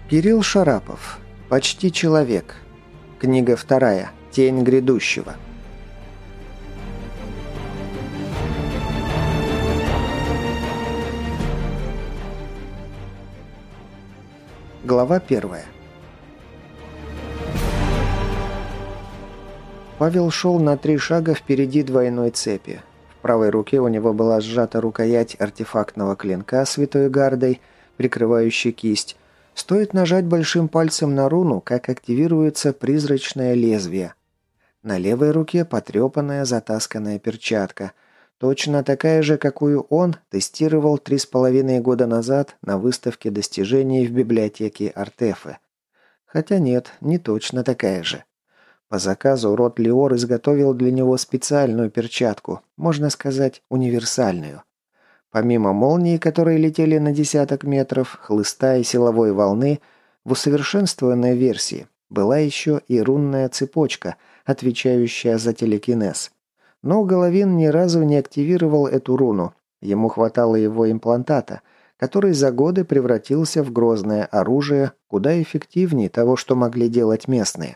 Кирилл Шарапов. Почти человек. Книга 2. Тень грядущего. Глава 1. Павел шел на 3 шага впереди двойной цепи. В правой руке у него была сжата рукоять артефактного клинка святой гардой, прикрывающей кисть. Стоит нажать большим пальцем на руну, как активируется призрачное лезвие. На левой руке потрепанная затасканная перчатка, точно такая же, какую он тестировал 3,5 года назад на выставке достижений в библиотеке Артефы. Хотя нет, не точно такая же. По заказу Род Леор изготовил для него специальную перчатку, можно сказать, универсальную. Помимо молний, которые летели на десяток метров, хлыста и силовой волны, в усовершенствованной версии была еще и рунная цепочка, отвечающая за телекинез. Но Головин ни разу не активировал эту руну, ему хватало его имплантата, который за годы превратился в грозное оружие, куда эффективнее того, что могли делать местные.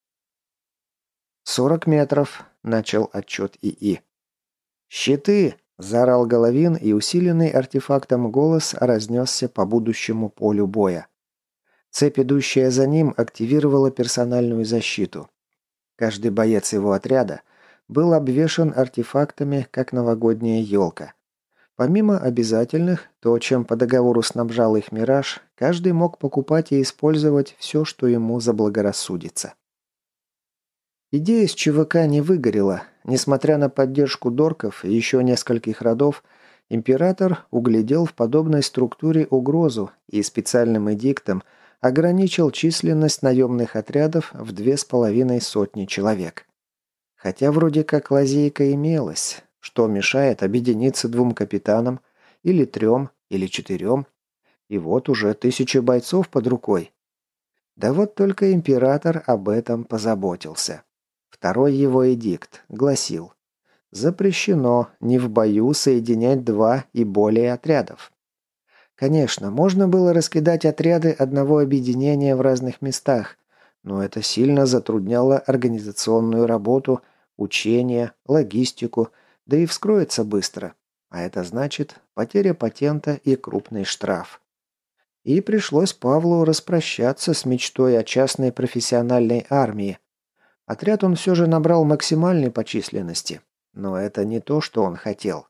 40 метров, начал отчет ИИ. «Щиты!» – заорал Головин, и усиленный артефактом голос разнесся по будущему полю боя. Цепь, идущая за ним, активировала персональную защиту. Каждый боец его отряда был обвешан артефактами, как новогодняя елка. Помимо обязательных, то, чем по договору снабжал их «Мираж», каждый мог покупать и использовать все, что ему заблагорассудится. Идея с ЧВК не выгорела. Несмотря на поддержку дорков и еще нескольких родов, император углядел в подобной структуре угрозу и специальным эдиктом ограничил численность наемных отрядов в 2,5 человек. Хотя вроде как лазейка имелась, что мешает объединиться 2 капитанам, или 3, или 4, и вот уже 1000 бойцов под рукой. Да вот только император об этом позаботился. Второй его эдикт гласил: запрещено не в бою соединять 2 и более отрядов. Конечно, можно было раскидать отряды одного объединения в разных местах, но это сильно затрудняло организационную работу, учения, логистику, да и вскроется быстро. А это значит потеря патента и крупный штраф. И пришлось Павлу распрощаться с мечтой о частной профессиональной армии. Отряд он все же набрал максимальный по численности, но это не то, что он хотел.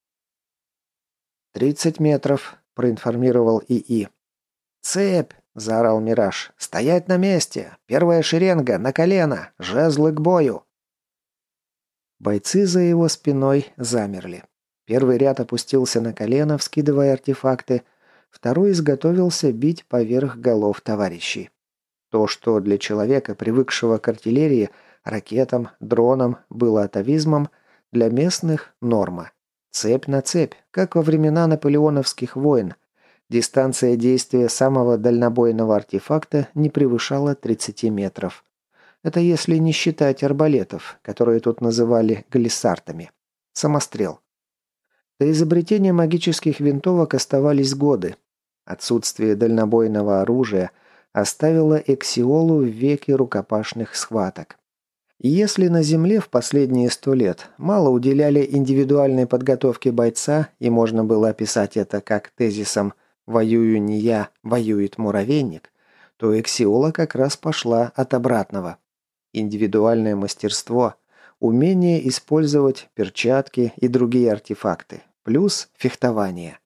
30 метров, проинформировал ИИ. «Цепь!» – заорал Мираж. «Стоять на месте! Первая шеренга, на колено! Жезлы к бою!» Бойцы за его спиной замерли. Первый ряд опустился на колено, вскидывая артефакты. Второй изготовился бить поверх голов товарищей. То, что для человека, привыкшего к артиллерии, ракетам, дронам, было атовизмом, для местных – норма. Цепь на цепь, как во времена наполеоновских войн. Дистанция действия самого дальнобойного артефакта не превышала 30 метров. Это если не считать арбалетов, которые тут называли глиссартами. Самострел. До изобретения магических винтовок оставались годы. Отсутствие дальнобойного оружия оставило Эксиолу в веке рукопашных схваток. И если на Земле в последние 100 лет мало уделяли индивидуальной подготовке бойца, и можно было описать это как тезисом «воюю не я, воюет муравейник», то Эксиола как раз пошла от обратного. Индивидуальное мастерство, умение использовать перчатки и другие артефакты, плюс фехтование.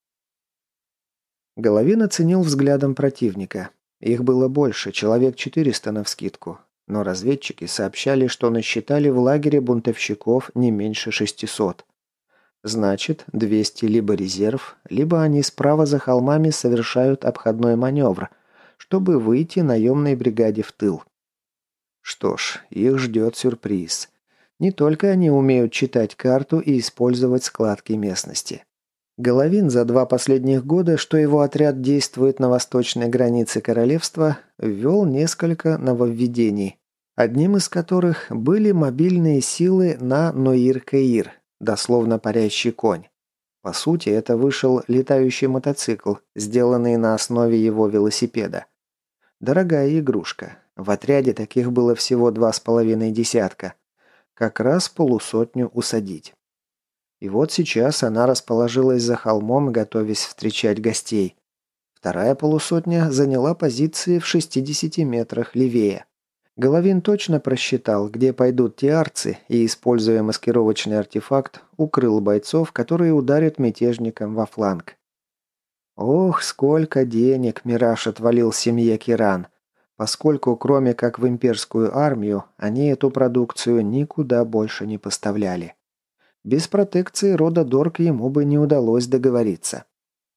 Головин оценил взглядом противника. Их было больше, человек 400 навскидку. Но разведчики сообщали, что насчитали в лагере бунтовщиков не меньше 600. Значит, 200 либо резерв, либо они справа за холмами совершают обходной маневр, чтобы выйти наемной бригаде в тыл. Что ж, их ждет сюрприз. Не только они умеют читать карту и использовать складки местности. Головин за 2 последних года, что его отряд действует на восточной границе королевства, ввел несколько нововведений, одним из которых были мобильные силы на Ноир-Каир, дословно парящий конь. По сути, это вышел летающий мотоцикл, сделанный на основе его велосипеда. Дорогая игрушка. В отряде таких было всего 2,5 десятка. Как раз полусотню усадить. И вот сейчас она расположилась за холмом, готовясь встречать гостей. Вторая полусотня заняла позиции в 60 метрах левее. Головин точно просчитал, где пойдут тиарцы, и, используя маскировочный артефакт, укрыл бойцов, которые ударят мятежникам во фланг. Ох, сколько денег Мираж отвалил семье Киран, поскольку кроме как в имперскую армию, они эту продукцию никуда больше не поставляли. Без протекции рода Дорк ему бы не удалось договориться.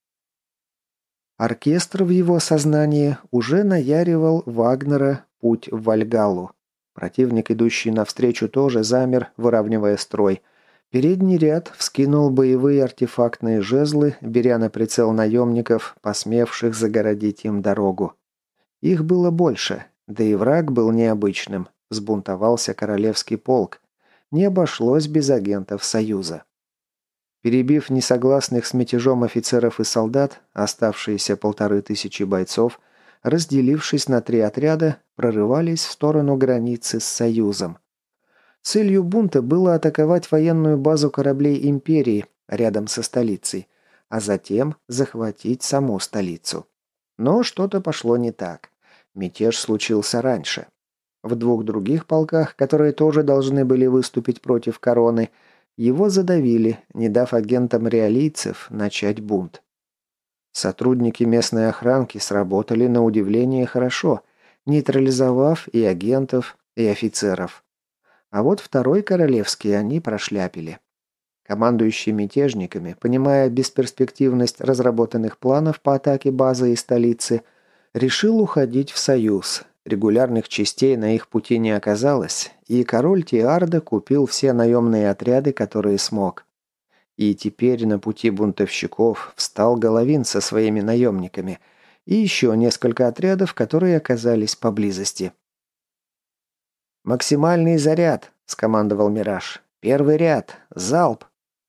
Оркестр в его сознании уже наяривал Вагнера «Путь в Вальгаллу». Противник, идущий навстречу, тоже замер, выравнивая строй. Передний ряд вскинул боевые артефактные жезлы, беря на прицел наемников, посмевших загородить им дорогу. Их было больше, да и враг был необычным. Взбунтовался королевский полк. Не обошлось без агентов Союза. Перебив несогласных с мятежом офицеров и солдат, оставшиеся 1500 бойцов, разделившись на 3 отряда, прорывались в сторону границы с Союзом. Целью бунта было атаковать военную базу кораблей Империи рядом со столицей, а затем захватить саму столицу. Но что-то пошло не так. Мятеж случился раньше. В 2 других полках, которые тоже должны были выступить против короны, его задавили, не дав агентам реалийцев начать бунт. Сотрудники местной охранки сработали на удивление хорошо, нейтрализовав и агентов, и офицеров. А вот второй королевский они прошляпили. Командующий мятежниками, понимая бесперспективность разработанных планов по атаке базы и столицы, решил уходить в Союз. Регулярных частей на их пути не оказалось, и король Тиарда купил все наемные отряды, которые смог. И теперь на пути бунтовщиков встал Головин со своими наемниками и еще несколько отрядов, которые оказались поблизости. «Максимальный заряд!» – скомандовал Мираж. «Первый ряд! Залп!»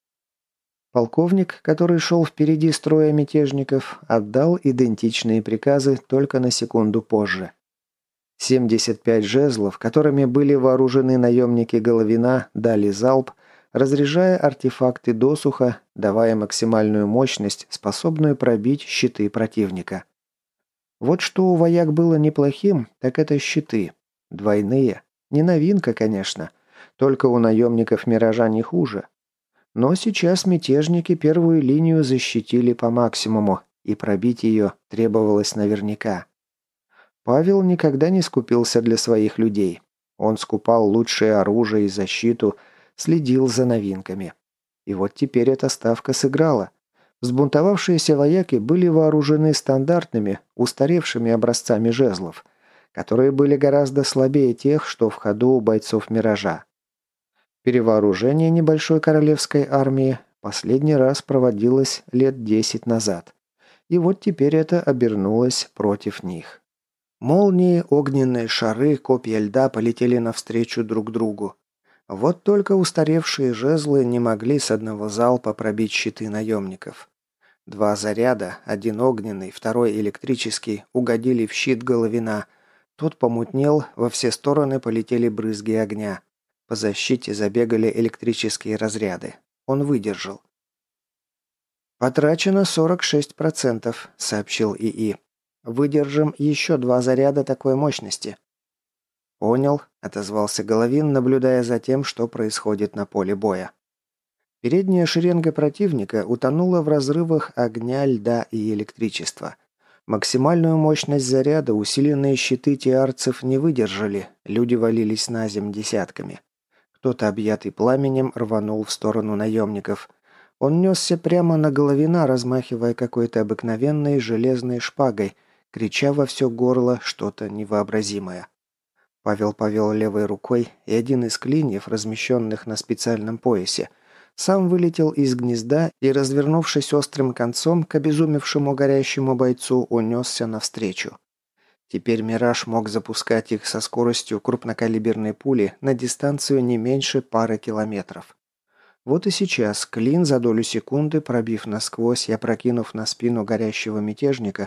Полковник, который шел впереди строя мятежников, отдал идентичные приказы только на секунду позже. 75 жезлов, которыми были вооружены наемники Головина, дали залп, разряжая артефакты досуха, давая максимальную мощность, способную пробить щиты противника. Вот что у вояк было неплохим, так это щиты. Двойные. Не новинка, конечно. Только у наемников Миража не хуже. Но сейчас мятежники первую линию защитили по максимуму, и пробить ее требовалось наверняка. Павел никогда не скупился для своих людей. Он скупал лучшее оружие и защиту, следил за новинками. И вот теперь эта ставка сыграла. Взбунтовавшиеся вояки были вооружены стандартными, устаревшими образцами жезлов, которые были гораздо слабее тех, что в ходу у бойцов «Миража». Перевооружение небольшой королевской армии последний раз проводилось лет 10 назад. И вот теперь это обернулось против них. Молнии, огненные шары, копья льда полетели навстречу друг другу. Вот только устаревшие жезлы не могли с одного залпа пробить щиты наемников. 2 заряда, один огненный, второй электрический, угодили в щит Головина. Тот помутнел, во все стороны полетели брызги огня. По защите забегали электрические разряды. Он выдержал. «Потрачено 46%, — сообщил ИИ. Выдержим еще 2 заряда такой мощности». «Понял», — отозвался Головин, наблюдая за тем, что происходит на поле боя. Передняя шеренга противника утонула в разрывах огня, льда и электричества. Максимальную мощность заряда усиленные щиты тиарцев не выдержали, люди валились на земь десятками. Кто-то, объятый пламенем, рванул в сторону наемников. Он несся прямо на Головина, размахивая какой-то обыкновенной железной шпагой, крича во все горло что-то невообразимое. Павел повел левой рукой, и один из клиньев, размещенных на специальном поясе, сам вылетел из гнезда и, развернувшись острым концом к обезумевшему горящему бойцу, унесся навстречу. Теперь «Мираж» мог запускать их со скоростью крупнокалиберной пули на дистанцию не меньше пары километров. Вот и сейчас клин за долю секунды, пробив насквозь и опрокинув на спину горящего мятежника,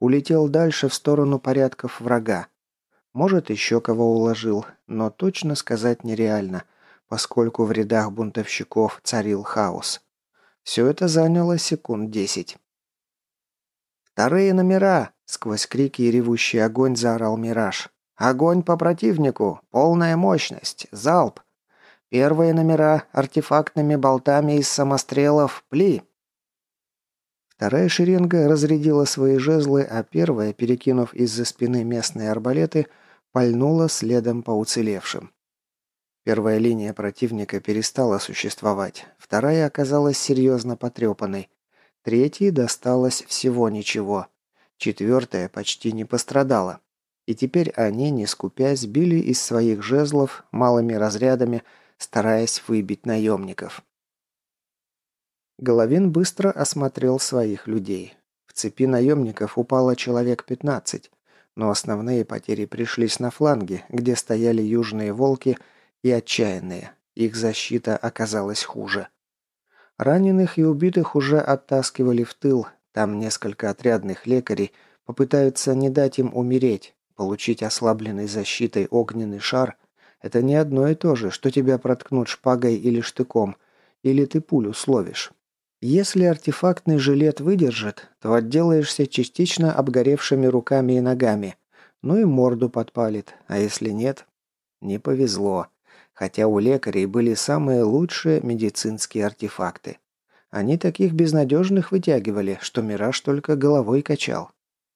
улетел дальше в сторону порядков врага. Может, еще кого уложил, но точно сказать нереально, поскольку в рядах бунтовщиков царил хаос. Все это заняло секунд 10. «Вторые номера!» – сквозь крики и ревущий огонь заорал Мираж. «Огонь по противнику! Полная мощность! Залп! Первые номера артефактными болтами из самострелов! Пли!» Вторая шеренга разрядила свои жезлы, а первая, перекинув из-за спины местные арбалеты, пальнула следом по уцелевшим. Первая линия противника перестала существовать, вторая оказалась серьезно потрепанной, третьей досталось всего ничего, четвертая почти не пострадала. И теперь они, не скупясь, били из своих жезлов малыми разрядами, стараясь выбить наемников. Головин быстро осмотрел своих людей. В цепи наемников упало человек 15, но основные потери пришлись на фланге, где стояли южные волки и отчаянные. Их защита оказалась хуже. Раненых и убитых уже оттаскивали в тыл, там несколько отрядных лекарей попытаются не дать им умереть. Получить ослабленный защитой огненный шар – это не одно и то же, что тебя проткнут шпагой или штыком, или ты пулю словишь. Если артефактный жилет выдержит, то отделаешься частично обгоревшими руками и ногами, ну и морду подпалит, а если нет – не повезло. Хотя у лекарей были самые лучшие медицинские артефакты. Они таких безнадежных вытягивали, что Мираж только головой качал.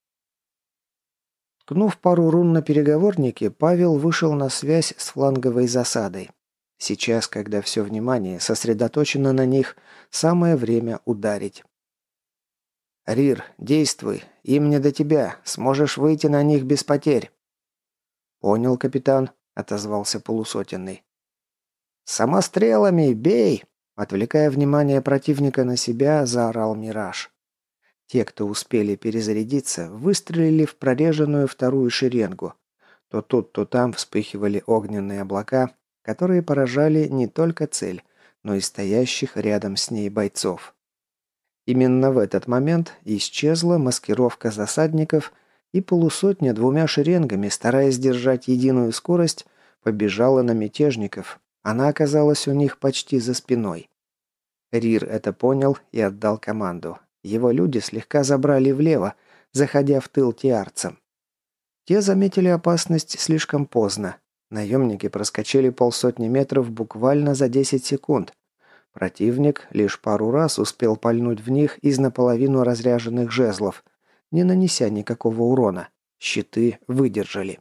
Ткнув пару рун на переговорнике, Павел вышел на связь с фланговой засадой. Сейчас, когда все внимание сосредоточено на них, самое время ударить. «Рир, действуй. Им не до тебя. Сможешь выйти на них без потерь». «Понял, капитан», — отозвался полусотенный. «Самострелами! Бей!» Отвлекая внимание противника на себя, заорал Мираж. Те, кто успели перезарядиться, выстрелили в прореженную вторую шеренгу. То тут, то там вспыхивали огненные облака, которые поражали не только цель, но и стоящих рядом с ней бойцов. Именно в этот момент исчезла маскировка засадников, и полусотня двумя шеренгами, стараясь держать единую скорость, побежала на мятежников. Она оказалась у них почти за спиной. Рир это понял и отдал команду. Его люди слегка забрали влево, заходя в тыл тиарцам. Те заметили опасность слишком поздно. Наемники проскочили полсотни метров буквально за 10 секунд. Противник лишь пару раз успел пальнуть в них из наполовину разряженных жезлов, не нанеся никакого урона. Щиты выдержали.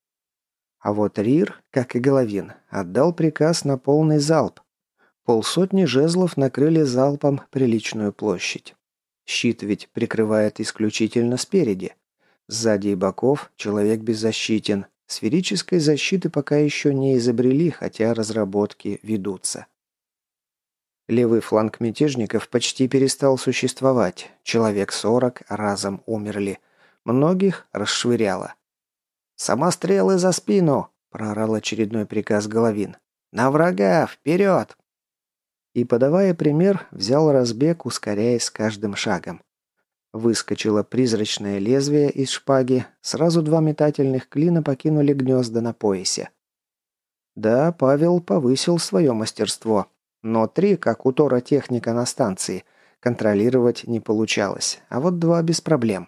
А вот Рир, как и Головин, отдал приказ на полный залп. Полсотни жезлов накрыли залпом приличную площадь. Щит ведь прикрывает исключительно спереди. Сзади и боков человек беззащитен. Сферической защиты пока еще не изобрели, хотя разработки ведутся. Левый фланг мятежников почти перестал существовать. Человек 40 разом умерли. Многих расшвыряло. «Самострелы за спину!» – проорал очередной приказ Головин. «На врага! Вперед!» И, подавая пример, взял разбег, ускоряясь с каждым шагом. Выскочило призрачное лезвие из шпаги, сразу два метательных клина покинули гнезда на поясе. Да, Павел повысил свое мастерство, но 3, как у Тора техника на станции, контролировать не получалось, а вот 2 без проблем.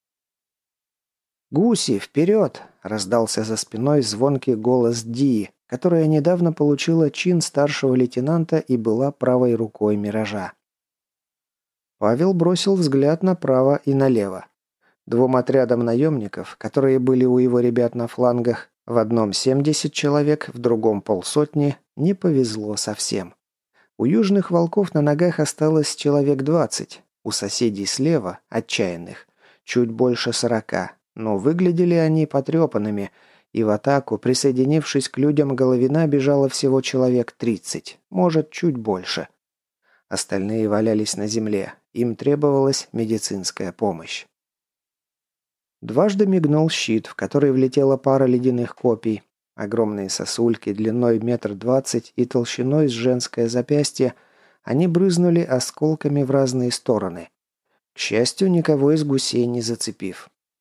«Гуси, вперед!» – раздался за спиной звонкий голос Дии, которая недавно получила чин старшего лейтенанта и была правой рукой Миража. Павел бросил взгляд направо и налево. 2 отрядам наемников, которые были у его ребят на флангах, в одном 70 человек, в другом полсотни, не повезло совсем. У южных волков на ногах осталось человек 20, у соседей слева, отчаянных, чуть больше 40, но выглядели они потрепанными, и в атаку, присоединившись к людям Головина, бежало всего человек 30, может, чуть больше. Остальные валялись на земле, им требовалась медицинская помощь. Дважды мигнул щит, в который влетела пара ледяных копий. Огромные сосульки длиной 1,20 м и толщиной с женское запястье, они брызнули осколками в разные стороны. К счастью, никого из гусей не зацепив.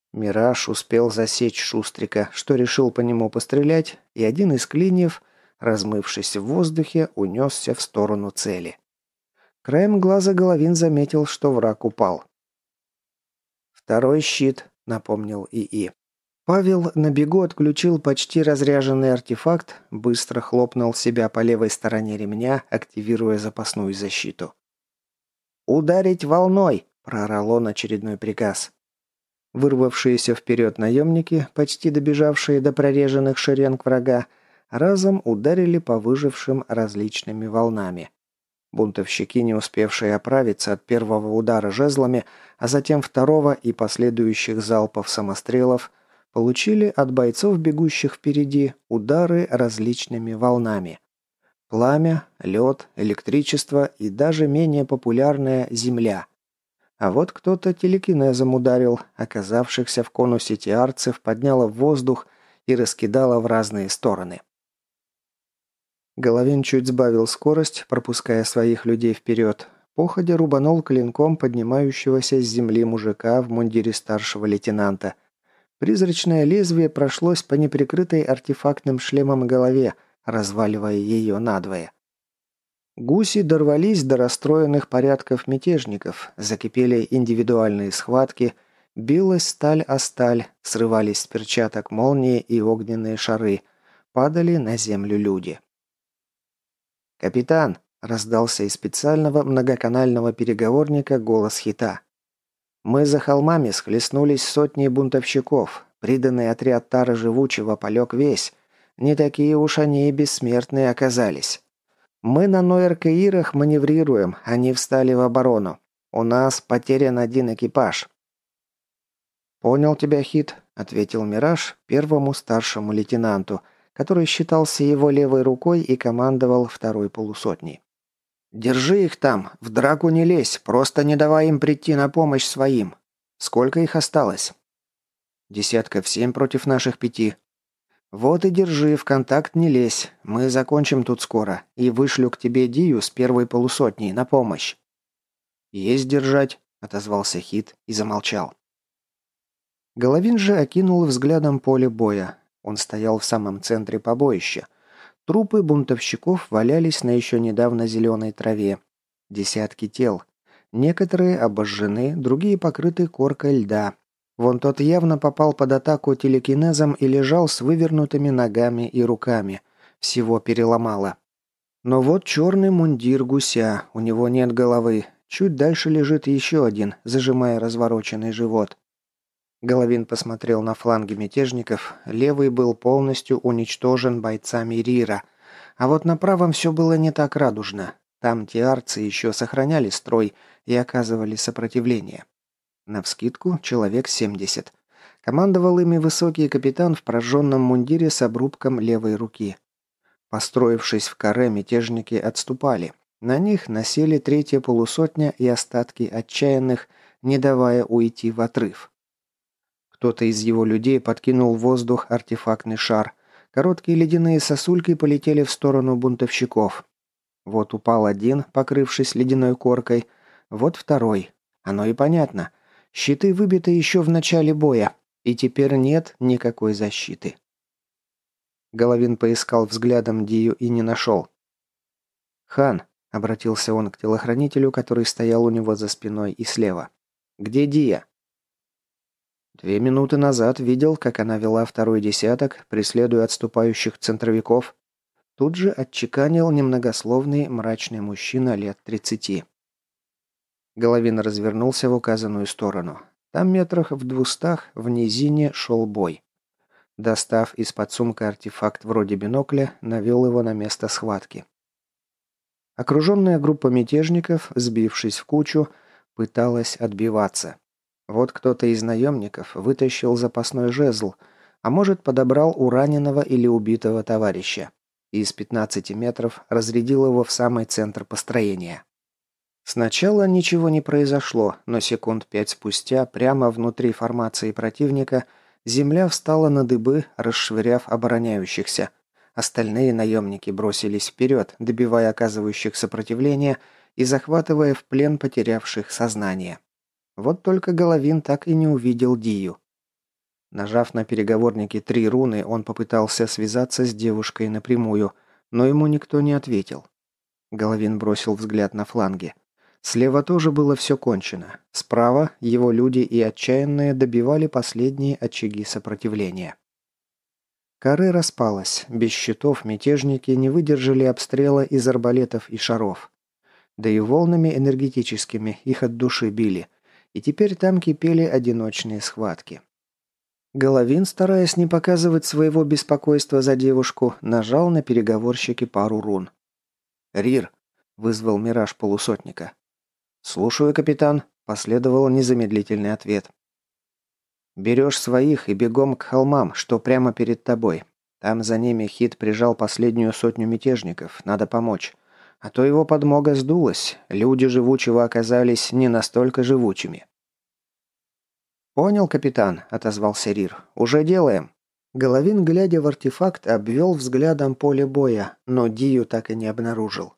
Мираж успел засечь Шустрика, что решил по нему пострелять, и один из клиньев, размывшись в воздухе, унесся в сторону цели. Краем глаза Головин заметил, что враг упал. «Второй щит», — напомнил ИИ. Павел на бегу отключил почти разряженный артефакт, быстро хлопнул себя по левой стороне ремня, активируя запасную защиту. «Ударить волной!» – проорал он очередной приказ. Вырвавшиеся вперед наемники, почти добежавшие до прореженных шеренг врага, разом ударили по выжившим различными волнами. Бунтовщики, не успевшие оправиться от первого удара жезлами, а затем второго и последующих залпов самострелов, получили от бойцов, бегущих впереди, удары различными волнами. Пламя, лед, электричество и даже менее популярная земля. А вот кто-то телекинезом ударил, оказавшихся в конусе тиарцев подняло в воздух и раскидало в разные стороны. Головин чуть сбавил скорость, пропуская своих людей вперед. Походя рубанул клинком поднимающегося с земли мужика в мундире старшего лейтенанта. Призрачное лезвие прошлось по неприкрытой артефактным шлемом голове, разваливая ее надвое. Гуси дорвались до расстроенных порядков мятежников, закипели индивидуальные схватки, билась сталь о сталь, срывались с перчаток молнии и огненные шары, падали на землю люди. «Капитан!» – раздался из специального многоканального переговорника голос Хита. «Мы за холмами схлестнулись сотней бунтовщиков. Приданный отряд Тара Живучего полег весь. Не такие уж они и бессмертные оказались. Мы на Нойер-Каирах маневрируем, они встали в оборону. У нас потерян один экипаж». «Понял тебя, Хит», – ответил Мираж первому старшему лейтенанту, который считался его левой рукой и командовал второй полусотней. «Держи их там, в драку не лезь, просто не давай им прийти на помощь своим. Сколько их осталось?» 7 против наших 5. «Вот и держи, в контакт не лезь, мы закончим тут скоро, и вышлю к тебе Дию с первой полусотней на помощь». «Есть держать», — отозвался Хит и замолчал. Головин же окинул взглядом поле боя. Он стоял в самом центре побоища. Трупы бунтовщиков валялись на еще недавно зеленой траве. Десятки тел. Некоторые обожжены, другие покрыты коркой льда. Вон тот явно попал под атаку телекинезом и лежал с вывернутыми ногами и руками. Всего переломало. Но вот черный мундир гуся, у него нет головы. Чуть дальше лежит еще один, зажимая развороченный живот. Головин посмотрел на фланги мятежников. Левый был полностью уничтожен бойцами Рира. А вот на правом все было не так радужно. Там тиарцы еще сохраняли строй и оказывали сопротивление. Навскидку человек 70. Командовал ими высокий капитан в прожженном мундире с обрубком левой руки. Построившись в каре, мятежники отступали. На них насели третья полусотня и остатки отчаянных, не давая уйти в отрыв. Кто-то из его людей подкинул в воздух артефактный шар. Короткие ледяные сосульки полетели в сторону бунтовщиков. Вот упал один, покрывшись ледяной коркой. Вот второй. Оно и понятно. Щиты выбиты еще в начале боя, и теперь нет никакой защиты. Головин поискал взглядом Дию и не нашел. «Хан», — обратился он к телохранителю, который стоял у него за спиной и слева. «Где Дия?» 2 минуты назад видел, как она вела второй десяток, преследуя отступающих центровиков. Тут же отчеканил немногословный мрачный мужчина лет 30. Головин развернулся в указанную сторону. Там метрах в 200 в низине шел бой. Достав из-под сумка артефакт вроде бинокля, навел его на место схватки. Окруженная группа мятежников, сбившись в кучу, пыталась отбиваться. Вот кто-то из наемников вытащил запасной жезл, а может, подобрал у раненого или убитого товарища. И из 15 метров разрядил его в самый центр построения. Сначала ничего не произошло, но секунд 5 спустя, прямо внутри формации противника, земля встала на дыбы, расшвыряв обороняющихся. Остальные наемники бросились вперед, добивая оказывающих сопротивление и захватывая в плен потерявших сознание. Вот только Головин так и не увидел Дию. Нажав на переговорнике 3 руны, он попытался связаться с девушкой напрямую, но ему никто не ответил. Головин бросил взгляд на фланги. Слева тоже было все кончено. Справа его люди и отчаянные добивали последние очаги сопротивления. Каре распалась. Без щитов мятежники не выдержали обстрела из арбалетов и шаров. Да и волнами энергетическими их от души били. И теперь там кипели одиночные схватки. Головин, стараясь не показывать своего беспокойства за девушку, нажал на переговорщике пару рун. «Рир!» – вызвал мираж полусотника. «Слушаю, капитан», – последовал незамедлительный ответ. «Берешь своих и бегом к холмам, что прямо перед тобой. Там за ними Хит прижал последнюю 100 мятежников, надо помочь. А то его подмога сдулась, люди живучего оказались не настолько живучими». «Понял, капитан», – отозвался Рир. «Уже делаем». Головин, глядя в артефакт, обвел взглядом поле боя, но Дию так и не обнаружил.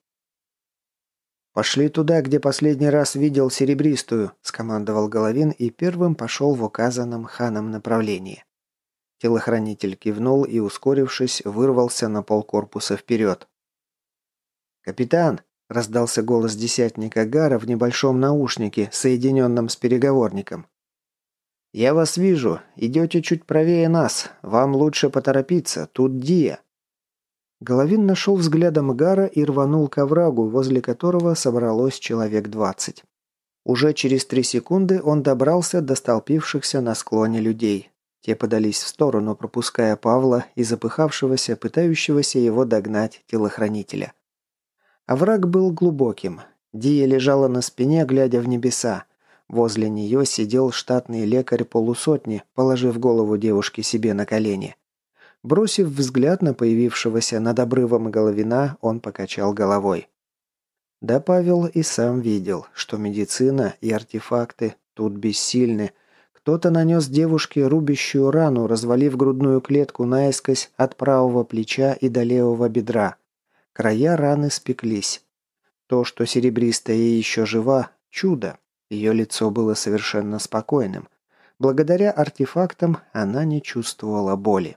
«Пошли туда, где последний раз видел серебристую», – скомандовал Головин и первым пошел в указанном ханом направлении. Телохранитель кивнул и, ускорившись, вырвался на полкорпуса вперед. «Капитан!» – раздался голос десятника Гара в небольшом наушнике, соединенном с переговорником. «Я вас вижу. Идете чуть правее нас. Вам лучше поторопиться. Тут Дия». Головин нашел взглядом Гара и рванул к оврагу, возле которого собралось человек 20. Уже через 3 секунды он добрался до столпившихся на склоне людей. Те подались в сторону, пропуская Павла и запыхавшегося, пытающегося его догнать телохранителя. Овраг был глубоким. Дия лежала на спине, глядя в небеса. Возле нее сидел штатный лекарь полусотни, положив голову девушки себе на колени. Бросив взгляд на появившегося над обрывом Головина, он покачал головой. Да Павел и сам видел, что медицина и артефакты тут бессильны. Кто-то нанес девушке рубящую рану, развалив грудную клетку наискось от правого плеча и до левого бедра. Края раны спеклись. То, что серебристая еще жива – чудо. Ее лицо было совершенно спокойным. Благодаря артефактам она не чувствовала боли.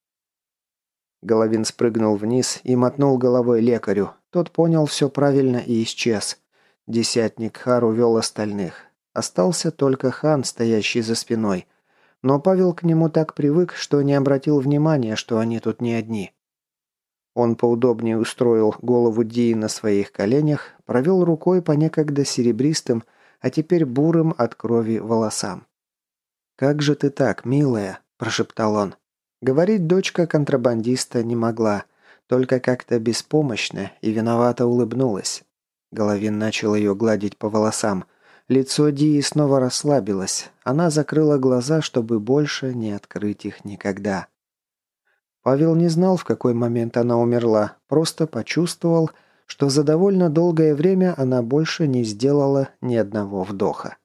Головин спрыгнул вниз и мотнул головой лекарю. Тот понял все правильно и исчез. Десятник Хар увел остальных. Остался только хан, стоящий за спиной. Но Павел к нему так привык, что не обратил внимания, что они тут не одни. Он поудобнее устроил голову Дии на своих коленях, провел рукой по некогда серебристым, а теперь бурым от крови волосам. «Как же ты так, милая?» – прошептал он. Говорить дочка контрабандиста не могла, только как-то беспомощно и виновато улыбнулась. Головин начал ее гладить по волосам. Лицо Дии снова расслабилось. Она закрыла глаза, чтобы больше не открыть их никогда. Павел не знал, в какой момент она умерла, просто почувствовал, что за довольно долгое время она больше не сделала ни одного вдоха.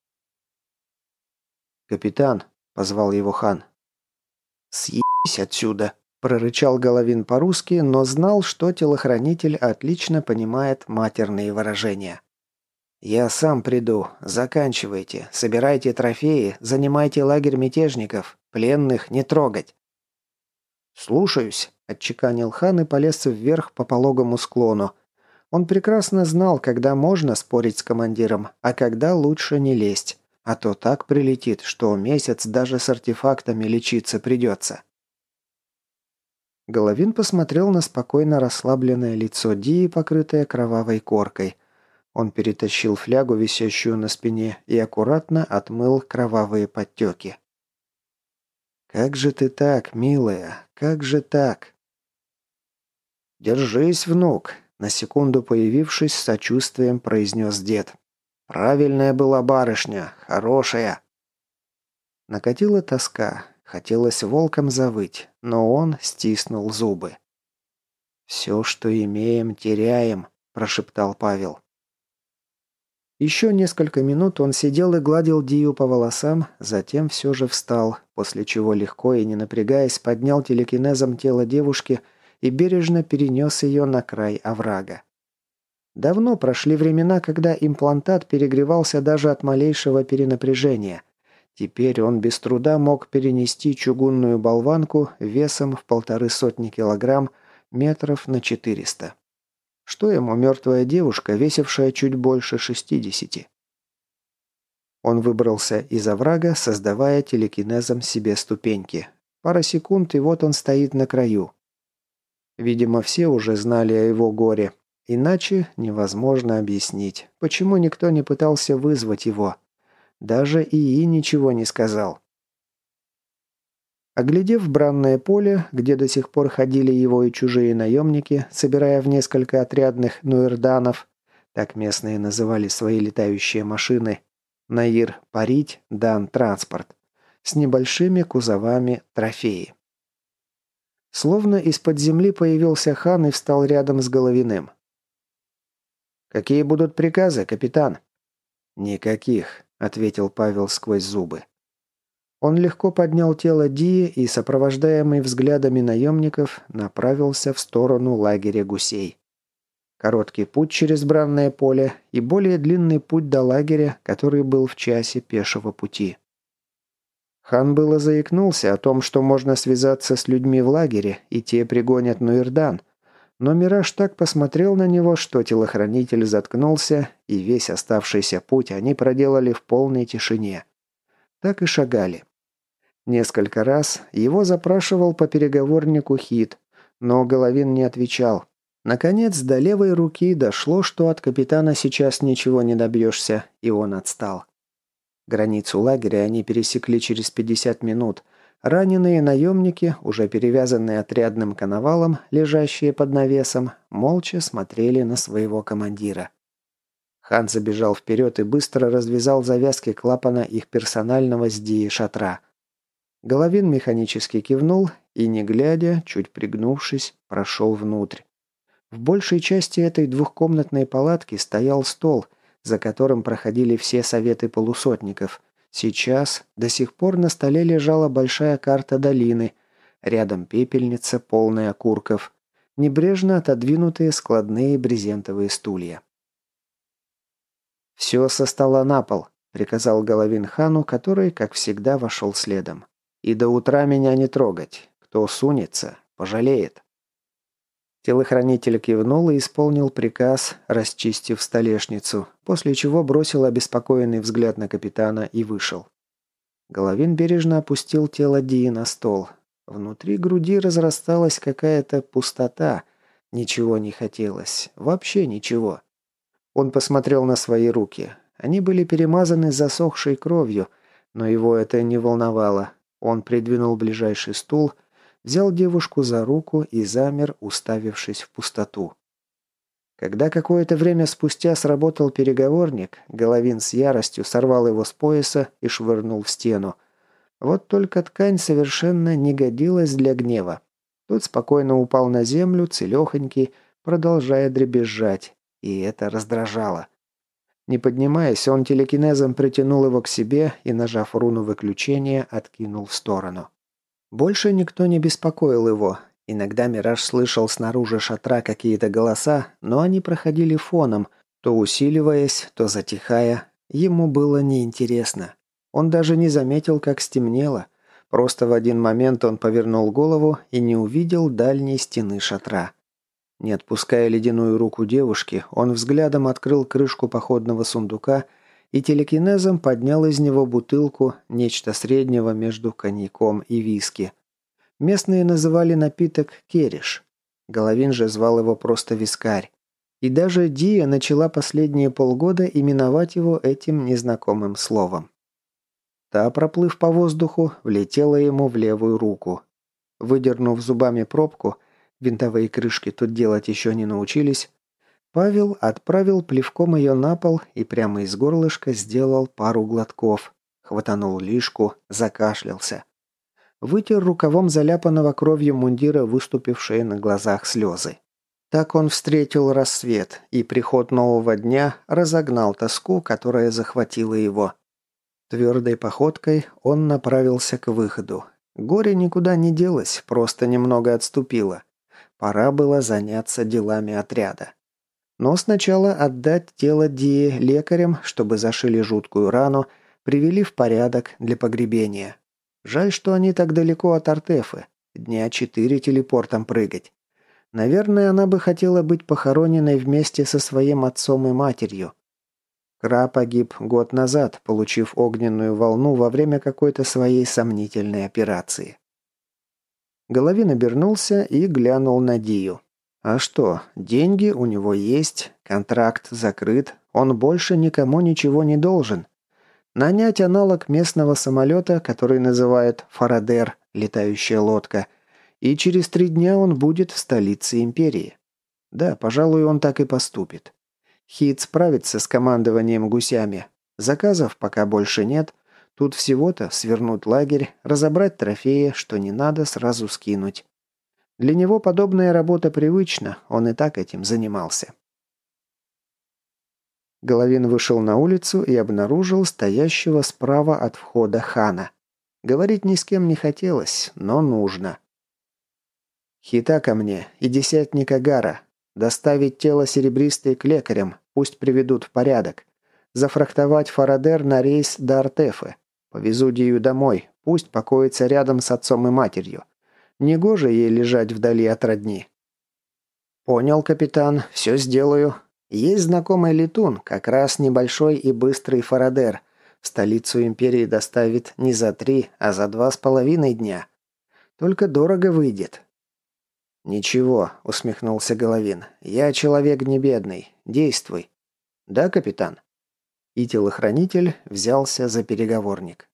«Капитан», — позвал его хан. «Съебись отсюда», — прорычал Головин по-русски, но знал, что телохранитель отлично понимает матерные выражения. «Я сам приду. Заканчивайте. Собирайте трофеи, занимайте лагерь мятежников. Пленных не трогать». «Слушаюсь», — отчеканил хан и полез вверх по пологому склону. Он прекрасно знал, когда можно спорить с командиром, а когда лучше не лезть. А то так прилетит, что месяц даже с артефактами лечиться придется. Головин посмотрел на спокойно расслабленное лицо Дии, покрытое кровавой коркой. Он перетащил флягу, висящую на спине, и аккуратно отмыл кровавые подтеки. «Как же ты так, милая? Как же так?» «Держись, внук!» — на секунду появившись, с сочувствием произнес дед. «Правильная была барышня, хорошая». Накатила тоска, хотелось волком завыть, но он стиснул зубы. «Все, что имеем, теряем», – прошептал Павел. Еще несколько минут он сидел и гладил Дию по волосам, затем все же встал, после чего легко и не напрягаясь поднял телекинезом тело девушки и бережно перенес ее на край оврага. Давно прошли времена, когда имплантат перегревался даже от малейшего перенапряжения. Теперь он без труда мог перенести чугунную болванку весом в 150 килограмм метров на 400. Что ему мертвая девушка, весившая чуть больше 60? Он выбрался из оврага, создавая телекинезом себе ступеньки. Пара секунд, и вот он стоит на краю. Видимо, все уже знали о его горе. Иначе невозможно объяснить, почему никто не пытался вызвать его. Даже ИИ ничего не сказал. Оглядев бранное поле, где до сих пор ходили его и чужие наемники, собирая в несколько отрядных нуэрданов, так местные называли свои летающие машины, Наир парить, дан транспорт, с небольшими кузовами трофеи. Словно из-под земли появился хан и встал рядом с Головиным. «Какие будут приказы, капитан?» «Никаких», — ответил Павел сквозь зубы. Он легко поднял тело Дии и, сопровождаемый взглядами наемников, направился в сторону лагеря гусей. Короткий путь через бранное поле и более длинный путь до лагеря, который был в часе пешего пути. Хан было заикнулся о том, что можно связаться с людьми в лагере, и те пригонят Нуирдан, но Мираж так посмотрел на него, что телохранитель заткнулся, и весь оставшийся путь они проделали в полной тишине. Так и шагали. Несколько раз его запрашивал по переговорнику Хит, но Головин не отвечал. Наконец, до левой руки дошло, что от капитана сейчас ничего не добьешься, и он отстал. Границу лагеря они пересекли через 50 минут. Раненые наемники, уже перевязанные отрядным коновалом, лежащие под навесом, молча смотрели на своего командира. Хан забежал вперед и быстро развязал завязки клапана их персонального с Дии шатра. Головин механически кивнул и, не глядя, чуть пригнувшись, прошел внутрь. В большей части этой двухкомнатной палатки стоял стол, за которым проходили все советы полусотников. Сейчас до сих пор на столе лежала большая карта долины, рядом пепельница, полная окурков, небрежно отодвинутые складные брезентовые стулья. «Все со стола на пол», — приказал Головин хану, который, как всегда, вошел следом. «И до утра меня не трогать. Кто сунется, пожалеет». Телохранитель кивнул и исполнил приказ, расчистив столешницу, после чего бросил обеспокоенный взгляд на капитана и вышел. Головин бережно опустил тело Дии на стол. Внутри груди разрасталась какая-то пустота. Ничего не хотелось. Вообще ничего. Он посмотрел на свои руки. Они были перемазаны засохшей кровью, но его это не волновало. Он придвинул ближайший стул, взял девушку за руку и замер, уставившись в пустоту. Когда какое-то время спустя сработал переговорник, Головин с яростью сорвал его с пояса и швырнул в стену. Вот только ткань совершенно не годилась для гнева. Тот спокойно упал на землю, целехонький, продолжая дребезжать, и это раздражало. Не поднимаясь, он телекинезом притянул его к себе и, нажав руну выключения, откинул в сторону. Больше никто не беспокоил его. Иногда Мираж слышал снаружи шатра какие-то голоса, но они проходили фоном, то усиливаясь, то затихая. Ему было неинтересно. Он даже не заметил, как стемнело. Просто в один момент он повернул голову и не увидел дальней стены шатра. Не отпуская ледяную руку девушки, он взглядом открыл крышку походного сундука и телекинезом поднял из него бутылку, нечто среднего между коньяком и виски. Местные называли напиток кереш. Головин же звал его просто вискарь. И даже Дия начала последние полгода именовать его этим незнакомым словом. Та, проплыв по воздуху, влетела ему в левую руку. Выдернув зубами пробку, винтовые крышки тут делать еще не научились, Павел отправил плевком ее на пол и прямо из горлышка сделал пару глотков. Хватанул лишку, закашлялся. Вытер рукавом заляпанного кровью мундира выступившие на глазах слезы. Так он встретил рассвет, и приход нового дня разогнал тоску, которая захватила его. Твердой походкой он направился к выходу. Горе никуда не делось, просто немного отступило. Пора было заняться делами отряда. Но сначала отдать тело Дии лекарям, чтобы зашили жуткую рану, Привели в порядок для погребения. Жаль, что они так далеко от Артефы. Дня 4 телепортом прыгать. Наверное, она бы хотела быть похороненной вместе со своим отцом и матерью. Кра погиб год назад, получив огненную волну во время какой-то своей сомнительной операции. Головин обернулся и глянул на Дию. А что, деньги у него есть, контракт закрыт, он больше никому ничего не должен. Нанять аналог местного самолета, который называют «Фарадер», летающая лодка, и через 3 дня он будет в столице империи. Да, пожалуй, он так и поступит. Хит справится с командованием гусями. Заказов пока больше нет. Тут всего-то свернуть лагерь, разобрать трофеи, что не надо, сразу скинуть. Для него подобная работа привычна, он и так этим занимался. Головин вышел на улицу и обнаружил стоящего справа от входа хана. Говорить ни с кем не хотелось, но нужно. «Хита ко мне и десятник Агара. Доставить тело серебристой к лекарям, пусть приведут в порядок. Зафрахтовать Фарадер на рейс до Артефы. Повезу Дию домой, пусть покоится рядом с отцом и матерью. Негоже ей лежать вдали от родни». «Понял, капитан, все сделаю. Есть знакомый летун, как раз небольшой и быстрый Фарадер. В столицу империи доставит не за 3, а за 2,5 дня. Только дорого выйдет». «Ничего», — усмехнулся Головин. «Я человек не бедный. Действуй». «Да, капитан?» И телохранитель взялся за переговорник.